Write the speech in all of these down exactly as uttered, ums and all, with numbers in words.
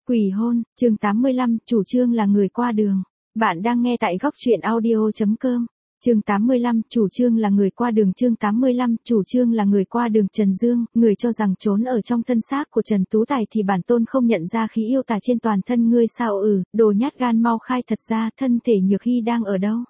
Quỷ hôn, chương tám mươi lăm, chủ trương là người qua đường. Bạn đang nghe tại góc truyện audio.com. Chương tám mươi lăm, chủ trương là người qua đường. Chương tám mươi lăm, chủ trương là người qua đường. Trần Dương, người cho rằng trốn ở trong thân xác của Trần Tú Tài thì bản tôn không nhận ra khí yêu tà trên toàn thân ngươi sao? Ừ, đồ nhát gan, mau khai thật ra, thân thể Nhược Hy đang ở đâu?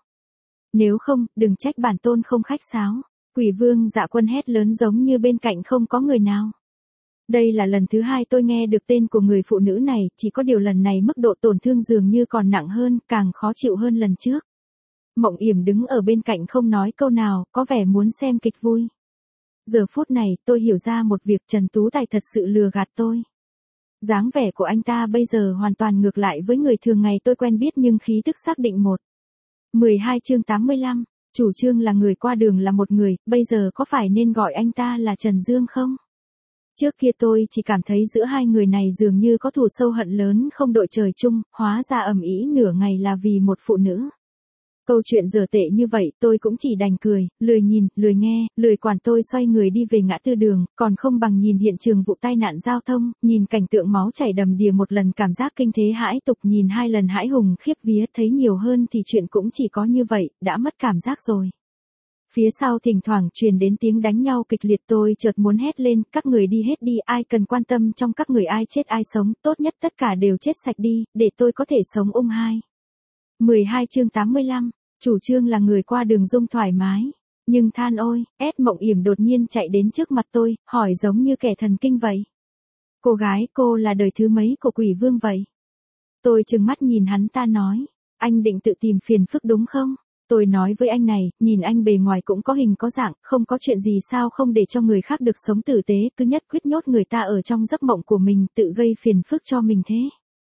Nếu không, đừng trách bản tôn không khách sáo. Quỷ Vương Dạ Quân hét lớn giống như bên cạnh không có người nào. Đây là lần thứ hai tôi nghe được tên của người phụ nữ này, chỉ có điều lần này mức độ tổn thương dường như còn nặng hơn, càng khó chịu hơn lần trước. Mộng Yểm đứng ở bên cạnh không nói câu nào, có vẻ muốn xem kịch vui. Giờ phút này, tôi hiểu ra một việc, Trần Tú Tài thật sự lừa gạt tôi. Dáng vẻ của anh ta bây giờ hoàn toàn ngược lại với người thường ngày tôi quen biết, nhưng khí tức xác định một. mười hai chương tám mươi lăm, chủ trương là người qua đường là một người, bây giờ có phải nên gọi anh ta là Trần Dương không? Trước kia tôi chỉ cảm thấy giữa hai người này dường như có thù sâu hận lớn không đội trời chung, hóa ra ầm ĩ nửa ngày là vì một phụ nữ. Câu chuyện dở tệ như vậy tôi cũng chỉ đành cười, lười nhìn, lười nghe, lười quản. Tôi xoay người đi về ngã tư đường, còn không bằng nhìn hiện trường vụ tai nạn giao thông, nhìn cảnh tượng máu chảy đầm đìa một lần cảm giác kinh thế hãi tục, nhìn hai lần hãi hùng khiếp vía, thấy nhiều hơn thì chuyện cũng chỉ có như vậy, đã mất cảm giác rồi. Phía sau thỉnh thoảng truyền đến tiếng đánh nhau kịch liệt, tôi chợt muốn hét lên, các người đi hết đi, ai cần quan tâm trong các người ai chết ai sống, tốt nhất tất cả đều chết sạch đi, để tôi có thể sống ung hai. mười hai chương tám mươi lăm, chủ trương là người qua đường. Dung thoải mái, nhưng than ôi, ét Mộng Yểm đột nhiên chạy đến trước mặt tôi, hỏi giống như kẻ thần kinh vậy. Cô gái, cô là đời thứ mấy của Quỷ Vương vậy? Tôi trừng mắt nhìn hắn ta nói, anh định tự tìm phiền phức đúng không? Tôi nói với anh này, nhìn anh bề ngoài cũng có hình có dạng, không có chuyện gì sao không để cho người khác được sống tử tế, cứ nhất quyết nhốt người ta ở trong giấc mộng của mình, tự gây phiền phức cho mình thế.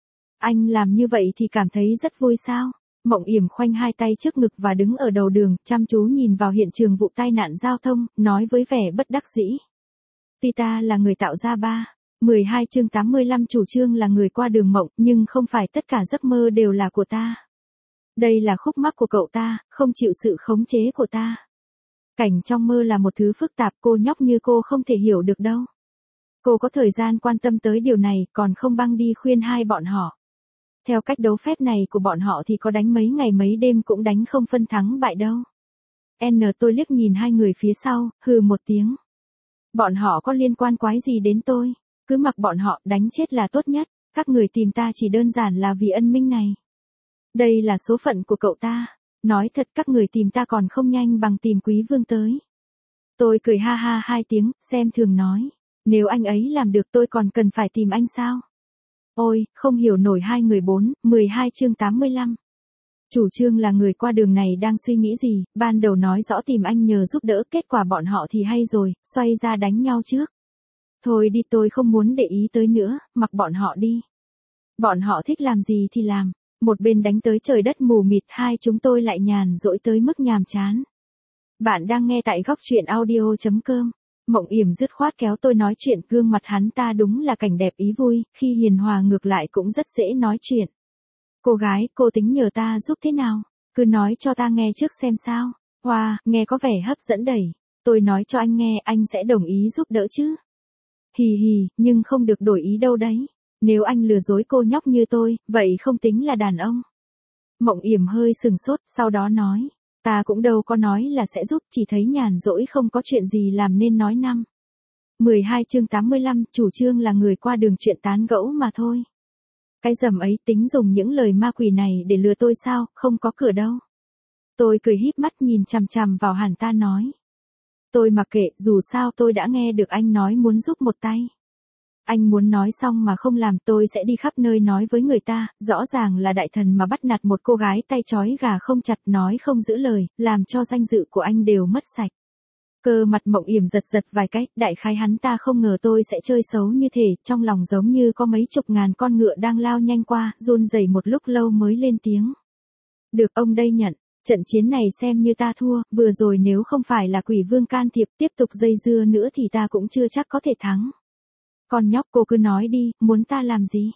Anh làm như vậy thì cảm thấy rất vui sao? Mộng Yểm khoanh hai tay trước ngực và đứng ở đầu đường, chăm chú nhìn vào hiện trường vụ tai nạn giao thông, nói với vẻ bất đắc dĩ. Tuy ta là người tạo ra ba. mười hai chương tám mươi lăm, chủ trương là người qua đường mộng, nhưng không phải tất cả giấc mơ đều là của ta. Đây là khúc mắc của cậu ta, không chịu sự khống chế của ta. Cảnh trong mơ là một thứ phức tạp, cô nhóc như cô không thể hiểu được đâu. Cô có thời gian quan tâm tới điều này, còn không băng đi khuyên hai bọn họ. Theo cách đấu phép này của bọn họ thì có đánh mấy ngày mấy đêm cũng đánh không phân thắng bại đâu. N tôi liếc nhìn hai người phía sau, hừ một tiếng. Bọn họ có liên quan quái gì đến tôi, cứ mặc bọn họ, đánh chết là tốt nhất, các người tìm ta chỉ đơn giản là vì ân minh này. Đây là số phận của cậu ta, nói thật các người tìm ta còn không nhanh bằng tìm Quý Vương tới. Tôi cười ha ha hai tiếng, xem thường nói, nếu anh ấy làm được tôi còn cần phải tìm anh sao? Ôi, không hiểu nổi hai người. Bốn, mười hai chương tám mươi lăm. Chủ trương là người qua đường này đang suy nghĩ gì, ban đầu nói rõ tìm anh nhờ giúp đỡ, kết quả bọn họ thì hay rồi, xoay ra đánh nhau trước. Thôi đi, tôi không muốn để ý tới nữa, mặc bọn họ đi. Bọn họ thích làm gì thì làm. Một bên đánh tới trời đất mù mịt, hai chúng tôi lại nhàn rỗi tới mức nhàm chán. Bạn đang nghe tại góc truyện audio.com. Mộng Yểm dứt khoát kéo tôi nói chuyện, gương mặt hắn ta đúng là cảnh đẹp ý vui, khi hiền hòa ngược lại cũng rất dễ nói chuyện. Cô gái, cô tính nhờ ta giúp thế nào? Cứ nói cho ta nghe trước xem sao. Wow, nghe có vẻ hấp dẫn đầy. Tôi nói cho anh nghe, anh sẽ đồng ý giúp đỡ chứ? Hì hì, nhưng không được đổi ý đâu đấy. Nếu anh lừa dối cô nhóc như tôi, vậy không tính là đàn ông. Mộng Yểm hơi sừng sốt, sau đó nói, ta cũng đâu có nói là sẽ giúp, chỉ thấy nhàn rỗi không có chuyện gì làm nên nói năm. mười hai chương tám mươi lăm, chủ trương là người qua đường, chuyện tán gẫu mà thôi. Cái dầm ấy tính dùng những lời ma quỷ này để lừa tôi sao, không có cửa đâu. Tôi cười híp mắt nhìn chằm chằm vào hắn ta nói. Tôi mặc kệ, dù sao tôi đã nghe được anh nói muốn giúp một tay. Anh muốn nói xong mà không làm, tôi sẽ đi khắp nơi nói với người ta, rõ ràng là đại thần mà bắt nạt một cô gái tay trói gà không chặt, nói không giữ lời, làm cho danh dự của anh đều mất sạch. Cơ mặt Mộng Yểm giật giật vài cái, đại khái hắn ta không ngờ tôi sẽ chơi xấu như thế, trong lòng giống như có mấy chục ngàn con ngựa đang lao nhanh qua, run rẩy một lúc lâu mới lên tiếng. Được, ông đây nhận, trận chiến này xem như ta thua, vừa rồi nếu không phải là Quỷ Vương can thiệp tiếp tục dây dưa nữa thì ta cũng chưa chắc có thể thắng. Con nhóc, cô cứ nói đi, muốn ta làm gì?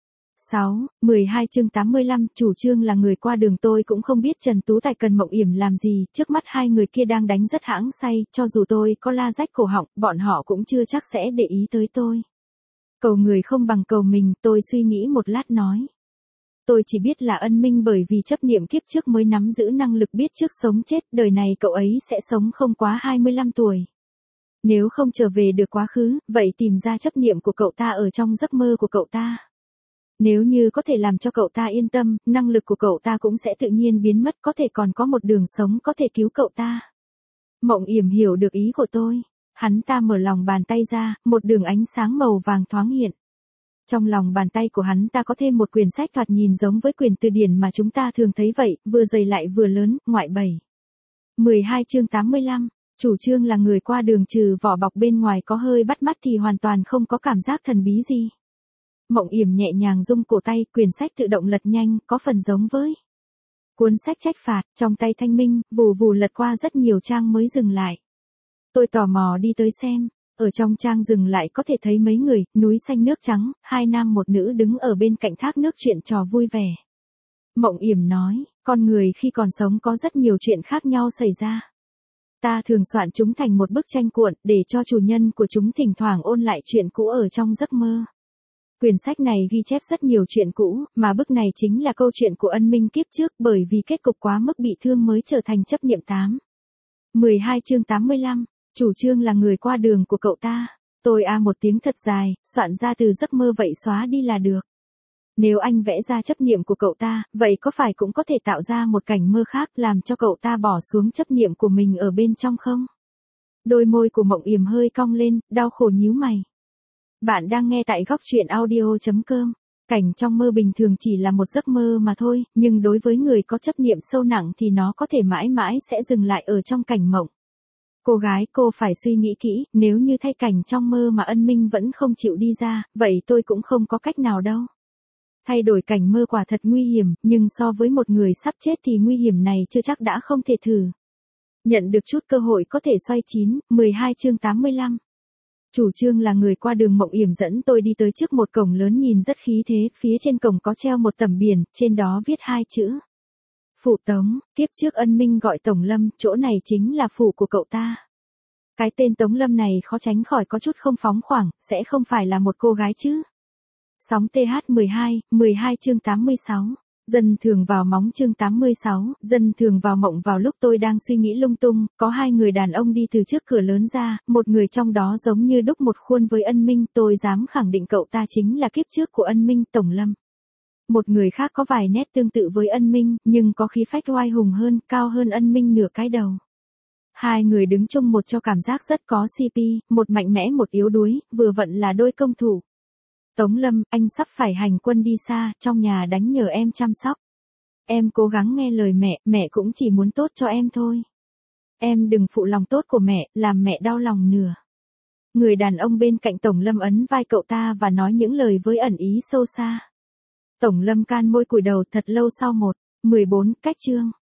sáu, mười hai chương tám mươi lăm, chủ trương là người qua đường. Tôi cũng không biết Trần Tú Tài cần Mộng Yểm làm gì, trước mắt hai người kia đang đánh rất hãng say, cho dù tôi có la rách cổ họng, bọn họ cũng chưa chắc sẽ để ý tới tôi. Cầu người không bằng cầu mình, tôi suy nghĩ một lát nói. Tôi chỉ biết là ân minh bởi vì chấp niệm kiếp trước mới nắm giữ năng lực biết trước sống chết, đời này cậu ấy sẽ sống không quá hai mươi lăm tuổi. Nếu không trở về được quá khứ, vậy tìm ra chấp niệm của cậu ta ở trong giấc mơ của cậu ta. Nếu như có thể làm cho cậu ta yên tâm, năng lực của cậu ta cũng sẽ tự nhiên biến mất, có thể còn có một đường sống có thể cứu cậu ta. Mộng Yểm hiểu được ý của tôi. Hắn ta mở lòng bàn tay ra, một đường ánh sáng màu vàng thoáng hiện. Trong lòng bàn tay của hắn ta có thêm một quyển sách thoạt nhìn giống với quyển từ điển mà chúng ta thường thấy vậy, vừa dày lại vừa lớn, ngoại bảy. mười hai chương tám mươi lăm, chủ trương là người qua đường trừ vỏ bọc bên ngoài có hơi bắt mắt thì hoàn toàn không có cảm giác thần bí gì. Mộng Yểm nhẹ nhàng rung cổ tay, quyển sách tự động lật nhanh, có phần giống với cuốn sách trách phạt, trong tay thanh minh, vù vù lật qua rất nhiều trang mới dừng lại. Tôi tò mò đi tới xem, ở trong trang dừng lại có thể thấy mấy người, núi xanh nước trắng, hai nam một nữ đứng ở bên cạnh thác nước chuyện trò vui vẻ. Mộng Yểm nói, con người khi còn sống có rất nhiều chuyện khác nhau xảy ra. Ta thường soạn chúng thành một bức tranh cuộn để cho chủ nhân của chúng thỉnh thoảng ôn lại chuyện cũ ở trong giấc mơ. Quyển sách này ghi chép rất nhiều chuyện cũ, mà bức này chính là câu chuyện của ân minh kiếp trước bởi vì kết cục quá mức bị thương mới trở thành chấp niệm tám. mười hai chương tám mươi lăm, chủ trương là người qua đường của cậu ta. Tôi a một tiếng thật dài, soạn ra từ giấc mơ vậy xóa đi là được. Nếu anh vẽ ra chấp niệm của cậu ta, vậy có phải cũng có thể tạo ra một cảnh mơ khác làm cho cậu ta bỏ xuống chấp niệm của mình ở bên trong không? Đôi môi của Mộng Yểm hơi cong lên, đau khổ nhíu mày. Bạn đang nghe tại góc truyện audio chấm com. Cảnh trong mơ bình thường chỉ là một giấc mơ mà thôi, nhưng đối với người có chấp niệm sâu nặng thì nó có thể mãi mãi sẽ dừng lại ở trong cảnh mộng. Cô gái, cô phải suy nghĩ kỹ, nếu như thay cảnh trong mơ mà ân minh vẫn không chịu đi ra, vậy tôi cũng không có cách nào đâu. Thay đổi cảnh mơ quả thật nguy hiểm, nhưng so với một người sắp chết thì nguy hiểm này chưa chắc đã không thể thử. Nhận được chút cơ hội có thể xoay chín, mười hai chương tám mươi lăm. Chủ trương là người qua đường. Mộng Yểm dẫn tôi đi tới trước một cổng lớn nhìn rất khí thế, phía trên cổng có treo một tấm biển, trên đó viết hai chữ. Phủ Tống, kiếp trước ân minh gọi Tổng Lâm, chỗ này chính là phủ của cậu ta. Cái tên Tống Lâm này khó tránh khỏi có chút không phóng khoáng, sẽ không phải là một cô gái chứ. Sóng T H mười hai, mười hai chương tám mươi sáu. Dân thường vào móng chương tám mươi sáu, dân thường vào mộng. Vào lúc tôi đang suy nghĩ lung tung, có hai người đàn ông đi từ trước cửa lớn ra, một người trong đó giống như đúc một khuôn với ân minh, tôi dám khẳng định cậu ta chính là kiếp trước của ân minh, Tổng Lâm. Một người khác có vài nét tương tự với ân minh, nhưng có khí phách oai hùng hơn, cao hơn ân minh nửa cái đầu. Hai người đứng chung một cho cảm giác rất có xê pê, một mạnh mẽ một yếu đuối, vừa vặn là đôi công thủ. Tống Lâm, anh sắp phải hành quân đi xa, trong nhà đánh nhờ em chăm sóc. Em cố gắng nghe lời mẹ, mẹ cũng chỉ muốn tốt cho em thôi. Em đừng phụ lòng tốt của mẹ, làm mẹ đau lòng nửa. Người đàn ông bên cạnh Tổng Lâm ấn vai cậu ta và nói những lời với ẩn ý sâu xa. Tổng Lâm can môi cúi đầu thật lâu sau một, mười bốn cách chương.